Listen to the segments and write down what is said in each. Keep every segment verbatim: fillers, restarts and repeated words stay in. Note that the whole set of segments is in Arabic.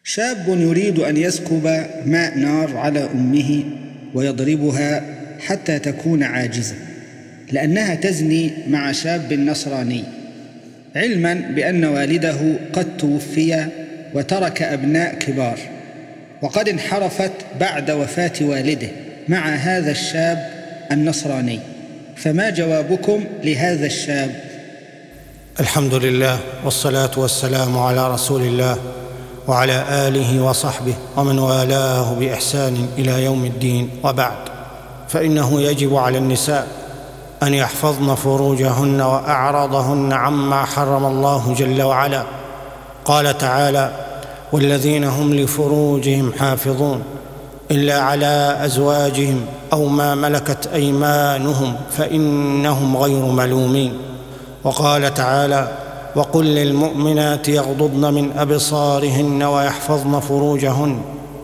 شاب يريد أن يسكب ماء نار على أمه ويضربها حتى تكون عاجزة لأنها تزني مع شاب نصراني، علما بأن والده قد توفي وترك أبناء كبار، وقد انحرفت بعد وفاة والده مع هذا الشاب النصراني. فما جوابكم لهذا الشاب؟ الحمد لله والصلاة والسلام على رسول الله وعلى آله وصحبه ومن والاه بإحسان إلى يوم الدين، وبعد، فإنه يجب على النساء أن يحفظن فروجهن وأعراضهن عما حرم الله جل وعلا. قال تعالى: والذين هم لفروجهم حافظون إلا على أزواجهم أو ما ملكت أيمانهم فإنهم غير ملومين. وقال تعالى: وقل للمؤمنات يغضضن من أبصارهن ويحفظن فروجهن.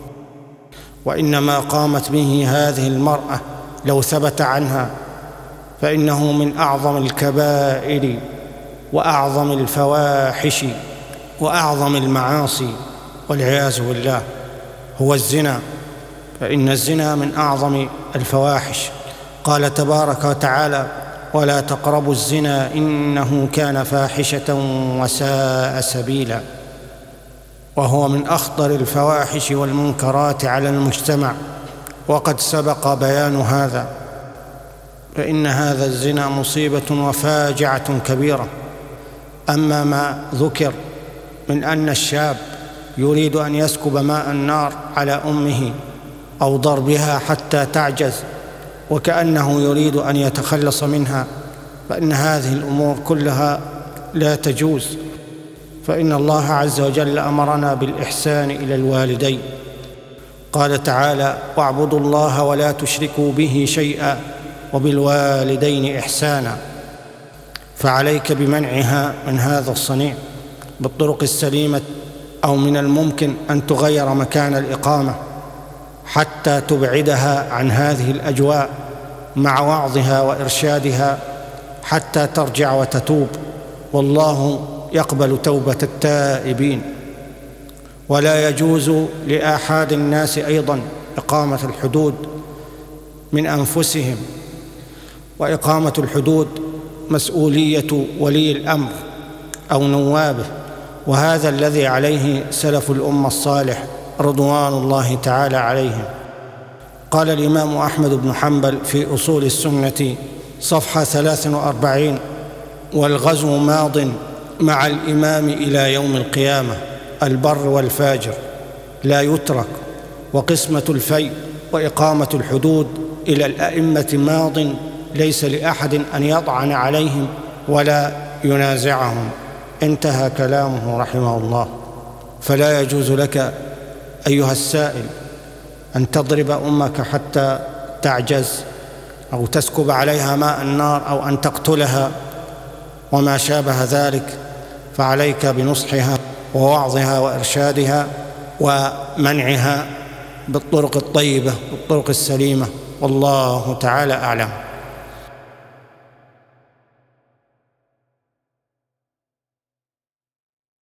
وإنما قامت به هذه المرأة لو ثبت عنها، فإنه من أعظم الكبائر وأعظم الفواحش وأعظم المعاصي والعياذ بالله هو الزنا، فإن الزنا من أعظم الفواحش. قال تبارك وتعالى: ولا تقربوا الزنا إنه كان فاحشة وساء سبيلا. وهو من أخطر الفواحش والمنكرات على المجتمع، وقد سبق بيان هذا، فإن هذا الزنا مصيبة وفاجعة كبيرة. أما ما ذكر من أن الشاب يريد أن يسكب ماء النار على أمه أو ضربها حتى تعجز وكأنه يريد أن يتخلص منها، فإن هذه الأمور كلها لا تجوز، فإن الله عز وجل أمرنا بالإحسان إلى الوالدين. قال تعالى: واعبدوا الله ولا تشركوا به شيئا وبالوالدين إحسانا. فعليك بمنعها من هذا الصنيع بالطرق السليمة، أو من الممكن أن تغير مكان الإقامة حتى تبعدها عن هذه الأجواء مع وعظها وإرشادها حتى ترجع وتتوب، والله يقبل توبة التائبين. ولا يجوز لآحاد الناس أيضا إقامة الحدود من أنفسهم، وإقامة الحدود مسؤولية ولي الأمر أو نوابه، وهذا الذي عليه سلف الأمة الصالح رضوان الله تعالى عليهم. قال الإمام أحمد بن حنبل في أصول السنة صفحة ثلاث وأربعين: والغزو ماض مع الإمام إلى يوم القيامة، البر والفاجر لا يترك، وقسمة الفيء وإقامة الحدود إلى الأئمة ماض، ليس لأحد أن يطعن عليهم ولا ينازعهم. انتهى كلامه رحمه الله. فلا يجوز لك أيها السائل أن تضرب أمك حتى تعجز، أو تسكب عليها ماء النار، أو أن تقتلها وما شابه ذلك. فعليك بنصحها ووعظها وإرشادها ومنعها بالطرق الطيبة بالطرق السليمة، والله تعالى أعلم.